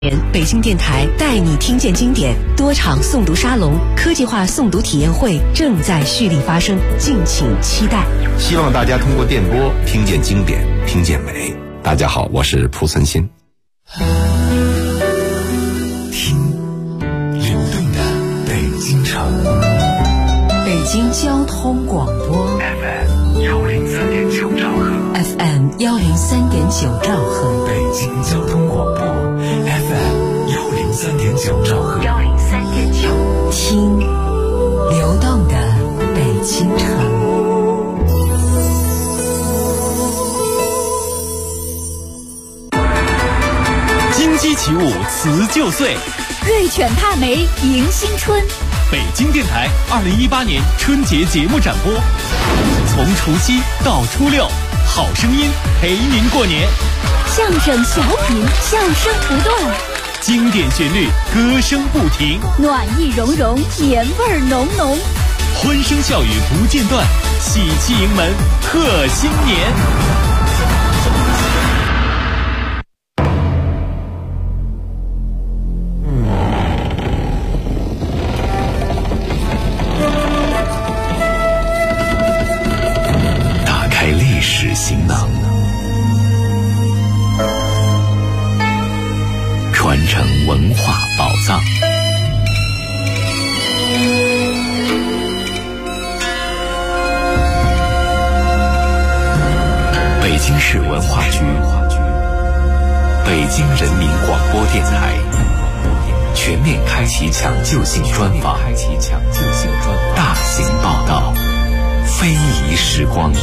北京电台带你听见经典多场诵读沙龙、科技化诵读体验会正在蓄力发生，敬请期待。 希望大家通过电波听见经典，听见美。大家好，我是蒲存昕。 听流动的北京城， 北京交通广播 FM103.9兆赫 FM103.9兆赫， 北京交通广播 FM103.9兆赫 103.9，听流动的北京城。 金鸡起舞辞旧岁， 瑞犬帕梅迎新春。 北京电台2018年春节节目展播，从除夕到初六，好声音陪您过年。 相声小品，笑声不断， 经典旋律，歌声不停， 暖意融融，年味浓浓， 欢声笑语不间断，喜气迎门贺新年。 打开历史行囊，传承文化宝藏。北京市文化局、北京人民广播电台全面开启抢救性专访，大型报道，非遗时光。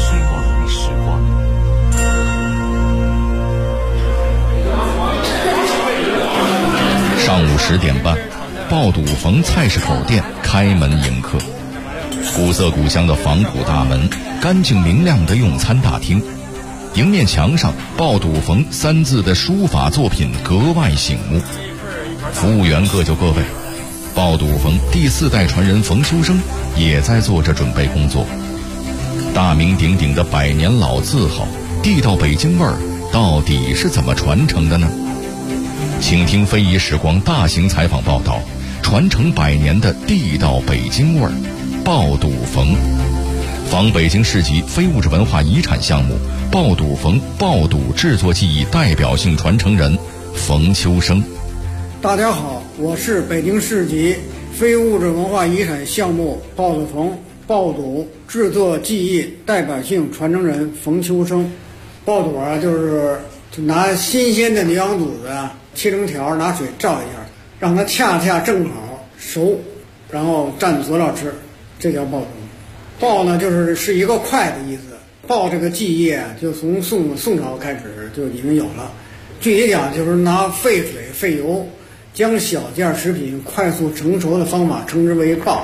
上午10点半，爆肚冯菜市口店开门迎客。古色古香的仿古大门，干净明亮的用餐大厅，迎面墙上爆肚冯3字的书法作品格外醒目。服务员各就各位，爆肚冯第4代传人冯秋生也在做着准备工作。大名鼎鼎的100年老字号，地道北京味儿到底是怎么传承的呢？请听非遗时光大型采访报道，传承100年的地道北京味儿，爆肚冯。仿北京市级非物质文化遗产项目爆肚冯爆肚制作技艺代表性传承人冯秋生。 大家好，我是北京市级非物质文化遗产项目爆肚冯爆肚制作技艺代表性传承人冯秋生。爆肚啊，就是拿新鲜的牛羊肚子切成条，拿水照一下，让它恰恰正好熟，然后蘸佐料吃，这叫爆肚。爆呢，是一个快的意思。爆这个技艺就从宋朝开始就已经有了。具体讲，就是拿沸水沸油将小件食品快速成熟的方法，称之为爆。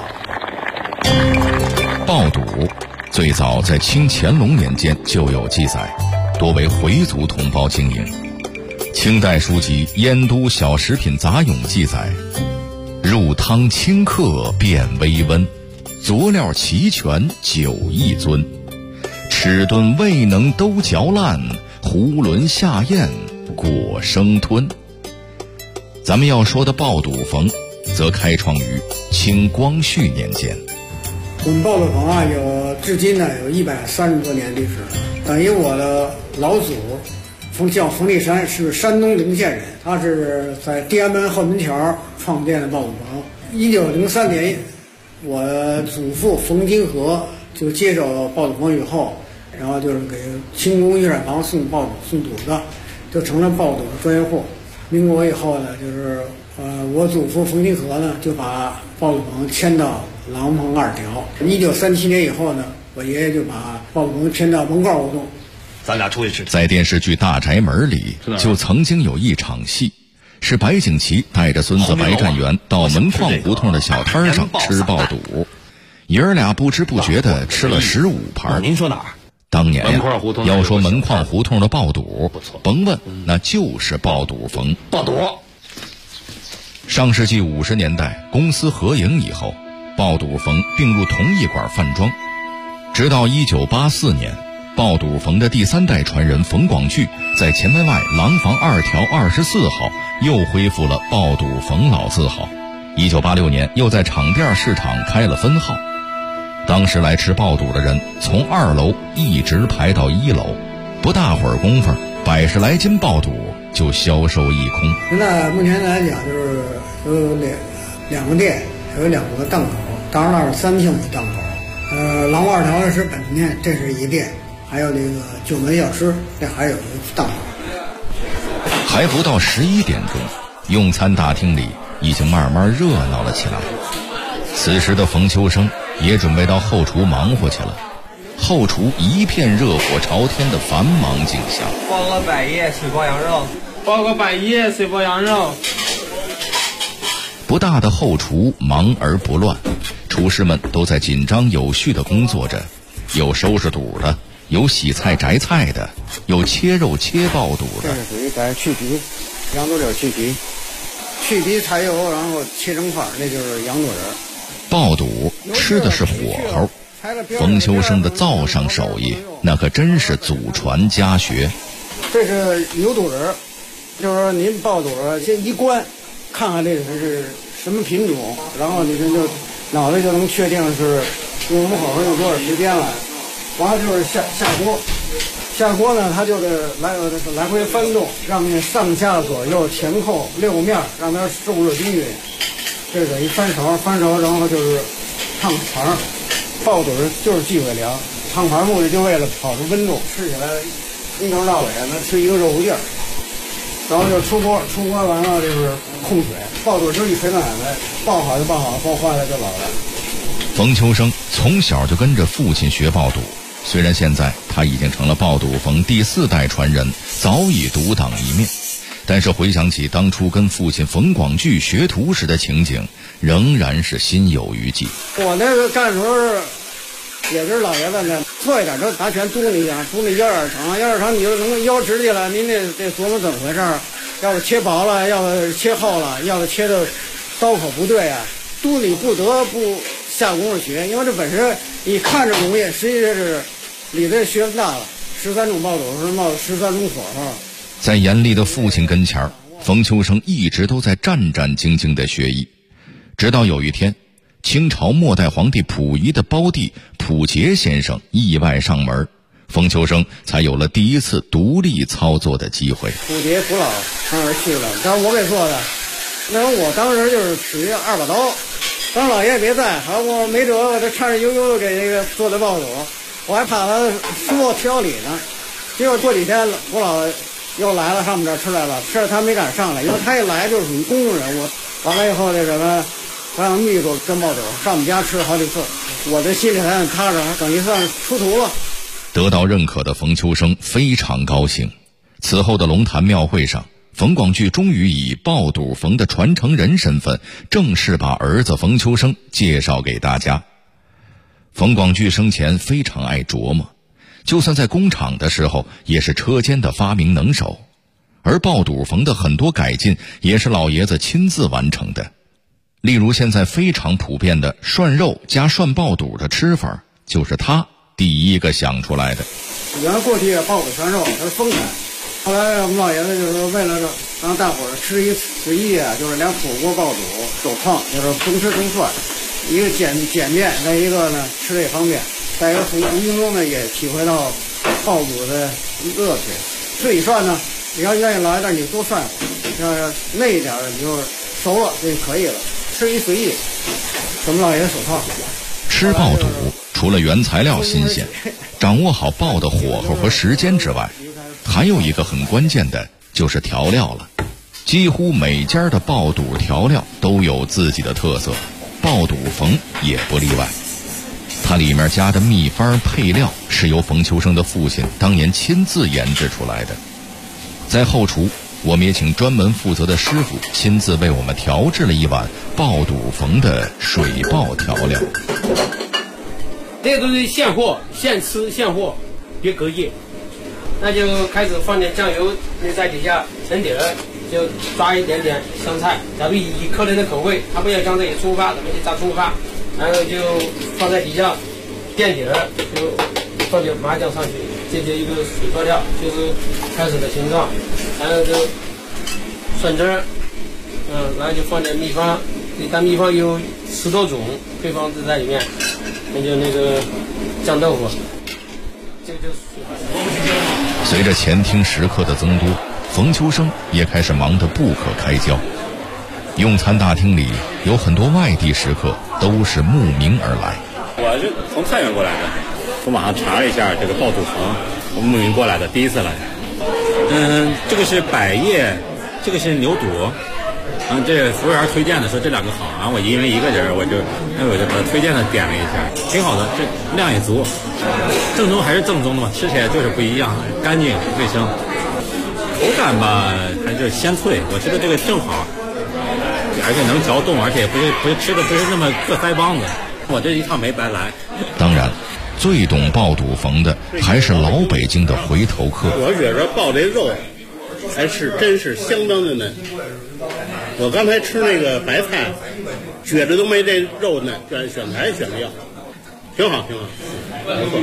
爆肚最早在清乾隆年间就有记载，多为回族同胞经营。清代书籍《燕都小食品杂咏》记载，入汤清客变微温，佐料齐全9亿尊，齿顿未能都嚼烂，囫囵下咽果生吞。咱们要说的爆肚冯则开创于清光绪年间。 我们爆肚冯至今有130多年历史，等于我的老祖叫冯立山，是山东陵县人，他是在天安门后门桥创建的爆肚冯。1903年，我祖父冯金河就接手爆肚冯以后，然后就是给清宫御膳房送爆肚送肚子，就成了爆肚的专业户。民国以后呢，我祖父冯金河呢就把爆肚冯迁到廊坊2条。1937年以后呢，我爷爷就把爆肚冯迁到门框胡同。 咱俩出去吃。 在电视剧《大宅门》里，就曾经有一场戏，是白景琦带着孙子白占元到门框胡同的小摊上吃爆肚，爷儿俩不知不觉地吃了15盘。 您说哪儿？ 当年呀，要说门框胡同的爆肚，甭问，那就是爆肚冯。 爆肚。 上世纪50年代，公私合营以后，爆肚冯并入同一馆饭庄。直到1984年， 爆肚冯的第3代传人冯广聚在前门外廊坊2条24号又恢复了爆肚冯老字号。1986年又在场店市场开了分号。当时来吃爆肚的人从2楼一直排到1楼，不大会儿功夫，100来斤爆肚就销售一空。 现在目前来讲，就是有两个店，还有2个档口，当然那是3平米档口。廊坊2条是本店，这是一店，还有那个九门小吃，这还有一个档口。 还不到11点钟，用餐大厅里已经慢慢热闹了起来。此时的冯秋生也准备到后厨忙活去了。后厨一片热火朝天的繁忙景象。 包个百叶水爆羊肉，包个百叶水爆羊肉。 不大的后厨忙而不乱，厨师们都在紧张有序地工作着，有收拾肚的，有洗菜摘菜的，有切肉切爆肚的。 这是属于在去皮，羊肚柳去皮，去皮柴油，然后切成块，那就是羊肚仁。 爆肚吃的是火候，冯秋生的灶上手艺那可真是祖传家学。 这是牛肚仁，就是说您爆肚先一关，看看这是什么品种，然后你就脑袋就能确定是用什么火候用多少时间了。完了就是下锅，下锅呢它就得来回翻动，让那上下左右前后6面让它受热均匀。这个一翻勺，然后就是烫盘。爆肚就是忌讳凉，烫盘目的就为了保持温度，吃起来从头到尾能吃一个肉劲儿。然后就出锅完了就是控水，爆肚就一锤子奶奶，爆好就爆好，爆坏了就老了。 冯秋生从小就跟着父亲学爆肚，虽然现在他已经成了爆肚冯第4代传人，早已独当一面，但是回想起当初跟父亲冯广聚学徒时的情景，仍然是心有余悸。 我那个干时候也是老爷子呢，错一点就拿拳嘟你一下，嘟你腰眼长，你就能腰直去了，您得琢磨怎么回事，要是切薄了，要是切厚了，要是切的刀口不对啊，嘟你不得不下功夫学，因为这本身你看着容易，实际是里头学问大了，13种爆肚是冒13种火候。 在严厉的父亲跟前，冯秋生一直都在战战兢兢的学艺，直到有一天，清朝末代皇帝溥仪的胞弟溥杰先生意外上门，冯秋生才有了第一次独立操作的机会。 溥杰溥老当时去了，但是我给做的，那我当时就是使一2把刀，当老爷别在，好我没辙，我这颤颤悠悠的给那个做的爆肚，我还怕他说挑理呢。结果过几天溥老又来了，上我们这儿吃来了，吃了他没敢上来，因为他一来就属于公务人物。完了以后那什么，让秘书蒸爆肚，上我们家吃了好几次，我这心里还很踏实，等于算出徒了。 得到认可的冯秋生非常高兴。此后的龙潭庙会上，冯广聚终于以爆肚冯的传承人身份，正式把儿子冯秋生介绍给大家。冯广聚生前非常爱琢磨，就算在工厂的时候也是车间的发明能手，而爆肚冯的很多改进也是老爷子亲自完成的。例如现在非常普遍的涮肉加涮爆肚的吃法，就是他第一个想出来的。 原来过去爆肚涮肉它是风产，后来我们老爷子就是为了让大伙儿吃一随意啊，就是连火锅爆肚手烫，就是中吃中涮，一个简便，再一个呢吃的也方便，再一个无形中呢也体会到爆肚的乐趣。自己涮呢，你要愿意来那你多涮会儿，要累一点你就熟了就可以了，吃一随意。我们老爷子手烫。 吃爆肚除了原材料新鲜，掌握好爆的火候和时间之外，还有一个很关键的就是调料了。几乎每家的爆肚调料都有自己的特色，爆肚冯也不例外。它里面加的秘方配料是由冯秋生的父亲当年亲自研制出来的。在后厨，我们也请专门负责的师傅亲自为我们调制了一碗爆肚冯的水爆调料。 这都是现货，现吃现货，别隔夜。那就开始放点酱油，那在底下沉底儿，就抓一点点香菜。假如以客人的口味，他不要像这里葱花，咱们就炸葱花，然后就放在底下垫底儿，就放点麻酱上去， 这就一个水做料，就是开始的形状，然后就蒜汁儿，然后就放点秘方，但秘方有10多种配方都在里面，那就那个酱豆腐，这个就是随着前厅食客的增多，冯秋生也开始忙得不可开交。用餐大厅里有很多外地食客，都是慕名而来。 我是从太原过来的，从网上查了一下这个爆肚棚，我慕名过来的，第一次来。这个是百叶，这个是牛肚。这服务员推荐的说这2个好，然后我因为一个人，我就把推荐的点了一下，挺好的，这量也足，正宗还是正宗的嘛，吃起来就是不一样，干净卫生，口感吧还是鲜脆，我觉得这个正好，而且能嚼动，而且不是吃的不是那么硌腮帮子，我这一趟没白来。 当然，最懂爆肚冯的还是老北京的回头客。 我觉着爆这肉还是真是相当的嫩。我刚才吃那个白菜，觉着都没这肉嫩，选材选的要，挺好，不错。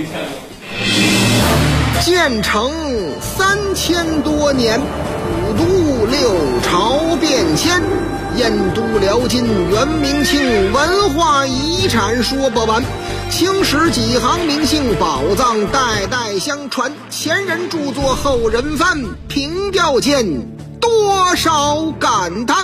建成3000多年，五都6朝变迁，燕都辽金元明清，文化遗产说不完。青史几行名姓，宝藏代代相传，前人著作后人翻，凭吊间多少感叹。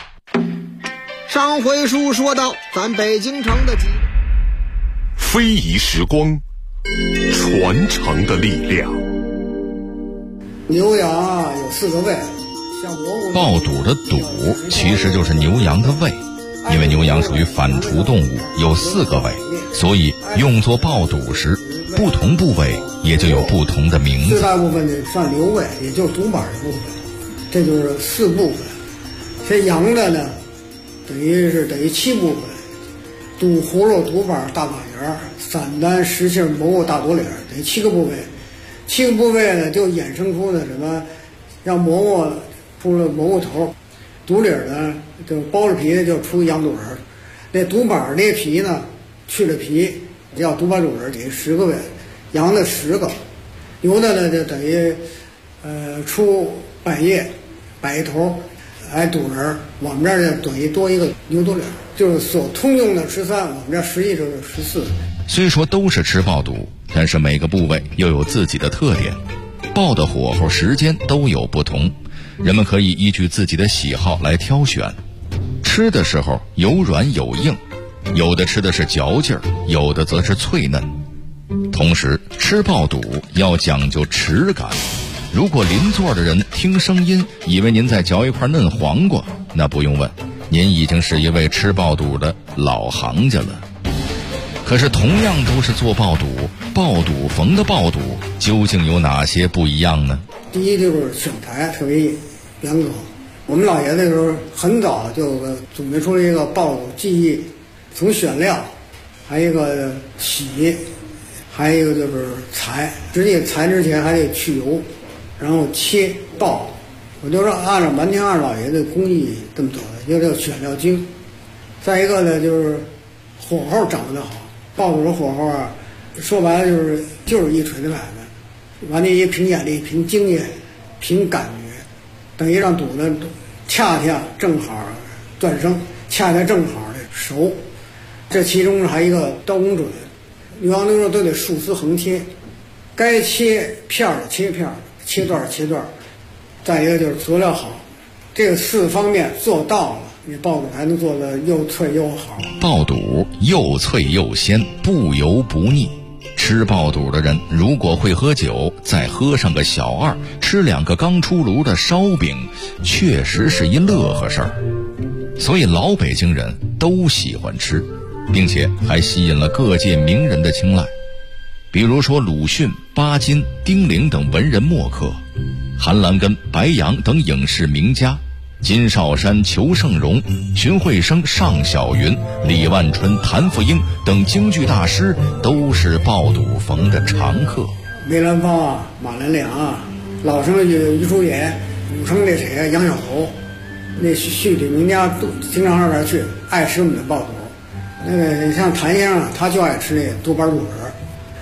上回书说到咱北京城的非遗时光，传承的力量。 牛羊啊有4个胃，像爆肚的肚其实就是牛羊的胃，因为牛羊属于反刍动物，有4个胃，所以用作爆肚时，不同部位也就有不同的名字。 最大部分的算牛胃，也就是肚板的部分，这就是4部分。这羊的呢，等于7部分：肚、葫芦、肚板、大马圆、散丹、实杏、蘑菇、大肚脸，等于7个部位。7个部位呢，就衍生出的什么，让蘑菇出了蘑菇头，肚脸呢就包着皮的就出羊肚仁，那肚板那皮呢去了皮叫肚板肚仁，等于10个胃，羊的10个，牛的呢就等于出百叶头。肚仁，我们这儿呢等于多一个牛肚脸，就是所通用的13，我们这儿实际就是14。 虽说都是吃爆肚，但是每个部位又有自己的特点，爆的火候时间都有不同，人们可以依据自己的喜好来挑选。吃的时候有软有硬，有的吃的是嚼劲儿，有的则是脆嫩。同时吃爆肚要讲究齿感，如果邻座的人听声音以为您在嚼一块嫩黄瓜，那不用问，您已经是一位吃爆肚的老行家了。可是同样都是做爆肚，爆肚冯的爆肚究竟有哪些不一样呢？ 第一就是选材特别严格，我们老爷子那时候很早就总结出了一个爆肚技艺，从选料，还有一个洗，还有一个就是裁，实际裁之前还得去油，然后切爆。我就说完全按照老爷子工艺这么走的，一个叫选料精，再一个呢就是火候掌握得好。爆肚的火候啊，说白了就是一锤子买卖，完了也凭眼力、凭经验、凭感觉，等于让肚子恰正好断生，恰正好的熟。这其中还有一个刀工准，牛羊牛肉都得竖丝横切，该切片儿的切片儿，切段切段。再一个就是佐料好，这个4方面做到了，你爆肚还能做得又脆又好。 爆肚又脆又鲜，不油不腻。吃爆肚的人如果会喝酒，再喝上个小2，吃2个刚出炉的烧饼，确实是一乐呵事儿。所以老北京人都喜欢吃，并且还吸引了各界名人的青睐，比如说鲁迅、巴金、丁玲等文人墨客，韩兰根、白杨等影视名家，金少山、裘盛戎、荀慧生、尚小云、李万春、谭富英等京剧大师都是爆肚冯的常客。 梅兰芳啊，马连良啊，老生的余叔岩，武生那谁啊，杨小侯，那戏曲名家都经常上这儿去，爱吃我们的爆肚。那个像谭先生，他就爱吃那肚板肚仁。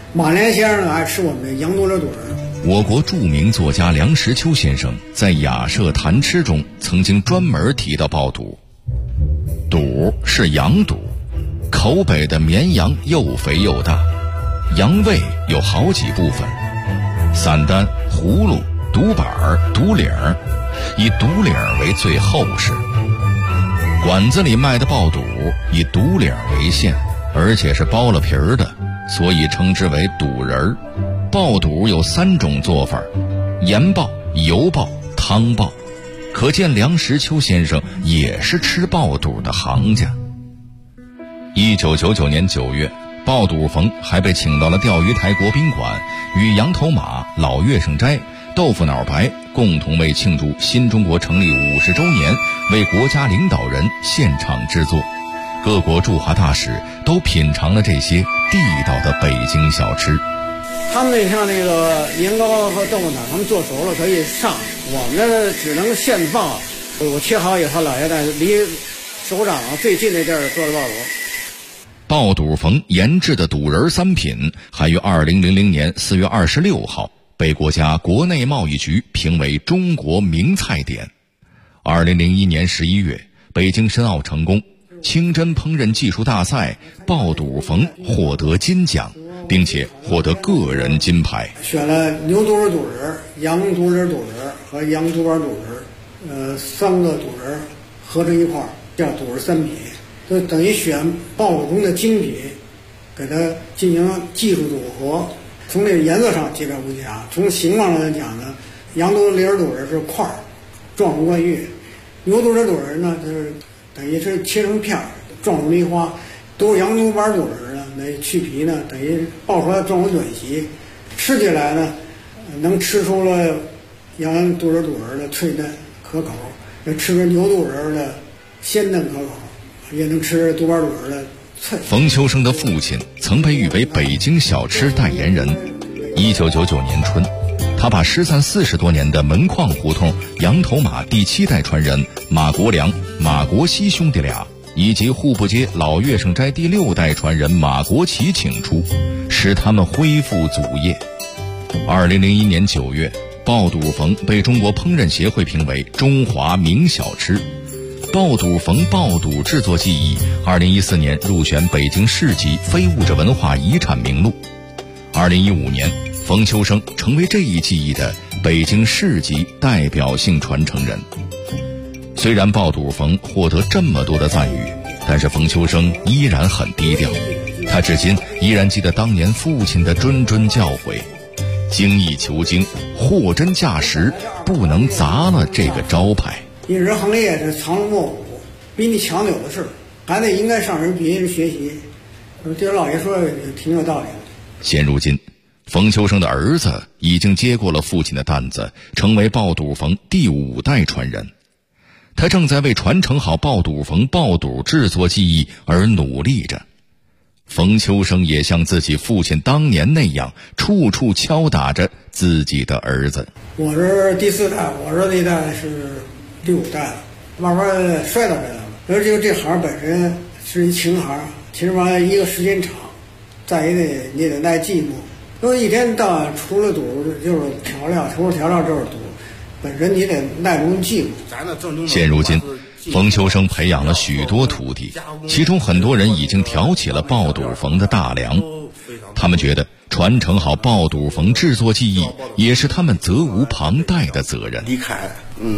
马连先生爱吃我们的羊肚墩儿。 我国著名作家梁实秋先生在《雅舍谈吃》中曾经专门提到爆肚。肚是羊肚，口北的绵羊又肥又大，羊胃有好几部分，散丹、葫芦、肚板、肚领，以肚领为最厚实。馆子里卖的爆肚以肚领为馅，而且是剥了皮儿的，所以称之为肚仁儿。爆肚有3种做法：盐爆、油爆、汤爆。可见梁实秋先生也是吃爆肚的行家。1999年9月，爆肚冯还被请到了钓鱼台国宾馆，与羊头马、老月圣斋、豆腐脑白共同为庆祝新中国成立50周年，为国家领导人现场制作。各国驻华大使都品尝了这些地道的北京小吃。 他们像那个年糕和豆腐脑，他们做熟了可以上，我们呢只能现放。我切好以后，老爷子离首长最近的地儿做的爆肚。 爆肚冯研制的肚仁3品，还于2000年4月26号被国家国内贸易局评为中国名菜点。2001年11月，北京申奥成功，清真烹饪技术大赛爆肚冯获得金奖，并且获得个人金牌。 选了牛肚仁、肚仁、羊肚仁、肚仁和羊肚板肚仁，3个肚仁合成一块儿叫肚仁3品，就等于选爆肚中的精品，给它进行技术组合。从这个颜色上皆大不佳，从形状上来讲呢，羊肚仁肚仁是块儿，状如冠玉；牛肚仁肚仁呢，就是等于是切成片儿，状如梨花。都是羊肚板肚仁呢，那去皮呢，等于爆出来状如短席，吃起来呢，能吃出了羊肚仁肚仁的脆嫩可口，也吃出牛肚仁的鲜嫩可口，也能吃肚板肚仁的脆。 冯秋生的父亲曾被誉为北京小吃代言人。1999年春，他把失散40多年的门框胡同羊头马第7代传人马国良、马国熙兄弟俩，以及户部街老月圣斋第6代传人马国奇请出，使他们恢复祖业。2001年9月，爆肚冯被中国烹饪协会评为中华名小吃。爆肚冯爆肚制作技艺2014年入选北京市级非物质文化遗产名录。2015年，冯秋生成为这一技艺的北京市级代表性传承人。虽然爆肚冯获得这么多的赞誉，但是冯秋生依然很低调。他至今依然记得当年父亲的谆谆教诲：精益求精，货真价实，不能砸了这个招牌。 饮食行业是藏龙卧虎，比你强的有的是，孩子应该上人比人学习。这老爷说的挺有道理的。 现如今，冯秋生的儿子已经接过了父亲的担子，成为爆肚冯第5代传人。他正在为传承好爆肚冯爆肚制作技艺而努力着。冯秋生也像自己父亲当年那样，处处敲打着自己的儿子。 我是第4代，我儿子那代是第5代了，慢慢摔到这来了。而且这行本身是一情行，其实完一个时间长，再一个你得耐寂寞。因为一天到晚除了肚就是调料，除了调料就是肚，本身你得耐住寂寞。 现如今，冯秋生培养了许多徒弟，其中很多人已经挑起了爆肚冯的大梁。他们觉得传承好爆肚冯制作技艺也是他们责无旁贷的责任。 离开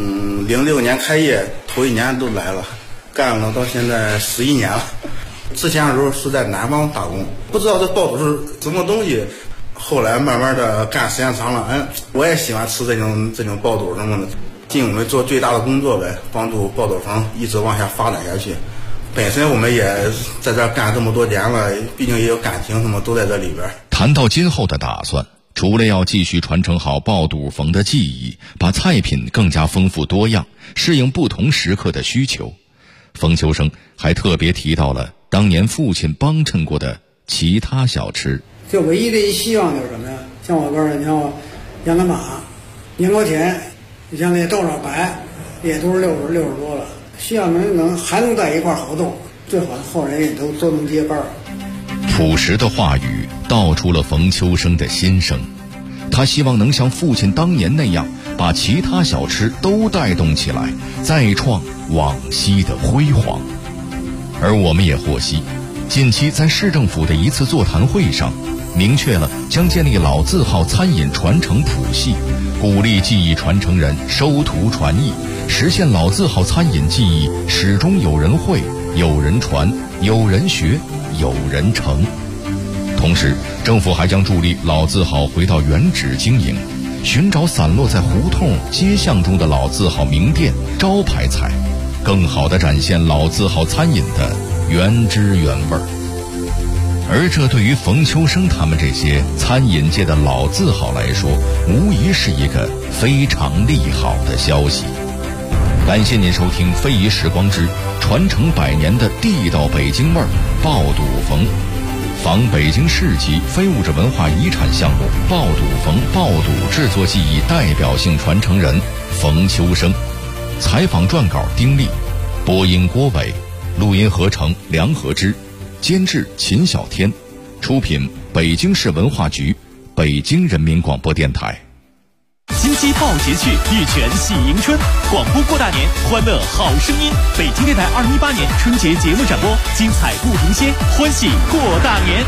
06年开业，头1年都来了，干了到现在11年了。之前的时候是在南方打工，不知道这爆肚是什么东西，后来慢慢的干时间长了，我也喜欢吃这种爆肚什么的，尽我们做最大的工作呗，帮助爆肚冯一直往下发展下去。本身我们也在这干这么多年了，毕竟也有感情什么都在这里边。 谈到今后的打算，除了要继续传承好爆肚冯的技艺，把菜品更加丰富多样，适应不同时刻的需求，冯秋生还特别提到了当年父亲帮衬过的其他小吃。 就唯一的一希望就是什么呀？像我这儿，你像羊肝马、年糕甜，你像那豆脑白，也都是60多了。希望还能在一块儿合作，最好的后人也都能接班。 朴实的话语道出了冯秋生的心声，他希望能像父亲当年那样，把其他小吃都带动起来，再创往昔的辉煌。而我们也获悉，近期在市政府的一次座谈会上，明确了将建立老字号餐饮传承谱系，鼓励技艺传承人收徒传艺，实现老字号餐饮技艺始终有人会、有人传、有人学、有人成。同时，政府还将助力老字号回到原址经营，寻找散落在胡同街巷中的老字号名店招牌菜，更好地展现老字号餐饮的原汁原味儿。而这对于冯秋生他们这些餐饮界的老字号来说，无疑是一个非常利好的消息。感谢您收听非遗时光之传承100年的地道北京味儿爆肚冯，仿北京市级非物质文化遗产项目爆肚冯爆肚制作技艺代表性传承人冯秋生。采访撰稿丁力，播音郭伟，录音合成梁和之，监制秦小天，出品北京市文化局，北京人民广播电台。 金鸡报节趣，玉泉喜迎春，广播过大年，欢乐好声音。北京电台2018年春节节目展播，精彩不停歇，欢喜过大年。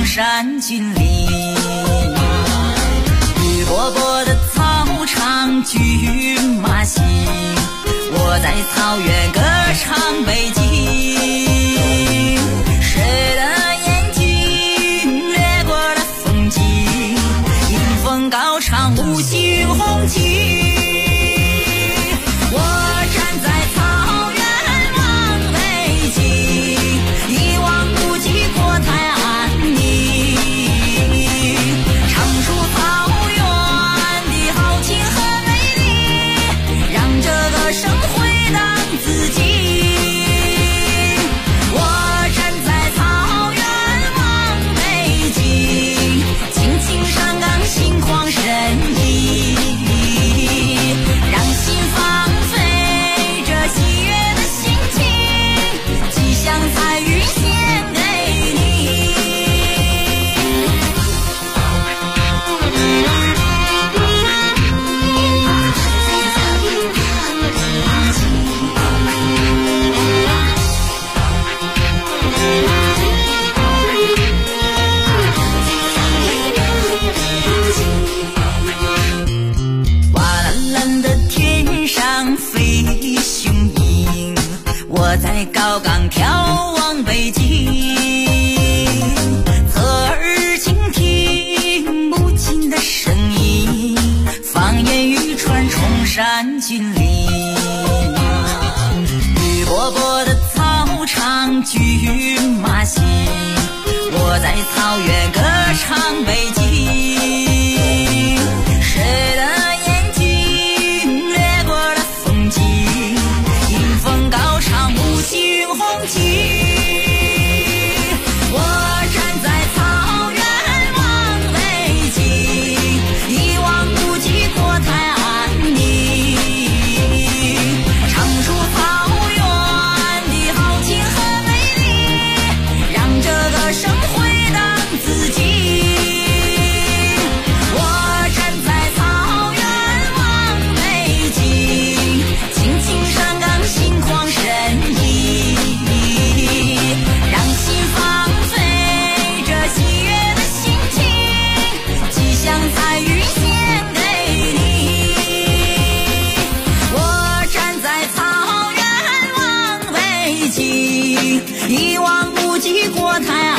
山峻岭，绿波波的草场骏马行，我在草原歌唱北京。谁的眼睛掠过了风景，迎风高唱五星红旗。高岗眺望北京，侧耳倾听母亲的声音，放眼欲穿崇山峻岭，绿波波的草场骏马行，我在草原歌唱北京。谁的眼睛掠过了风景，迎风高唱五星红旗。我站在草原望北京，一望无际国泰安宁，唱出草原的豪情和美丽，让这个生回荡自己。我站在草原望北京，青青山岗心旷神怡，让心放飞这喜悦的心情，吉祥彩云献给你。我站在草原望北京，一望无际国泰安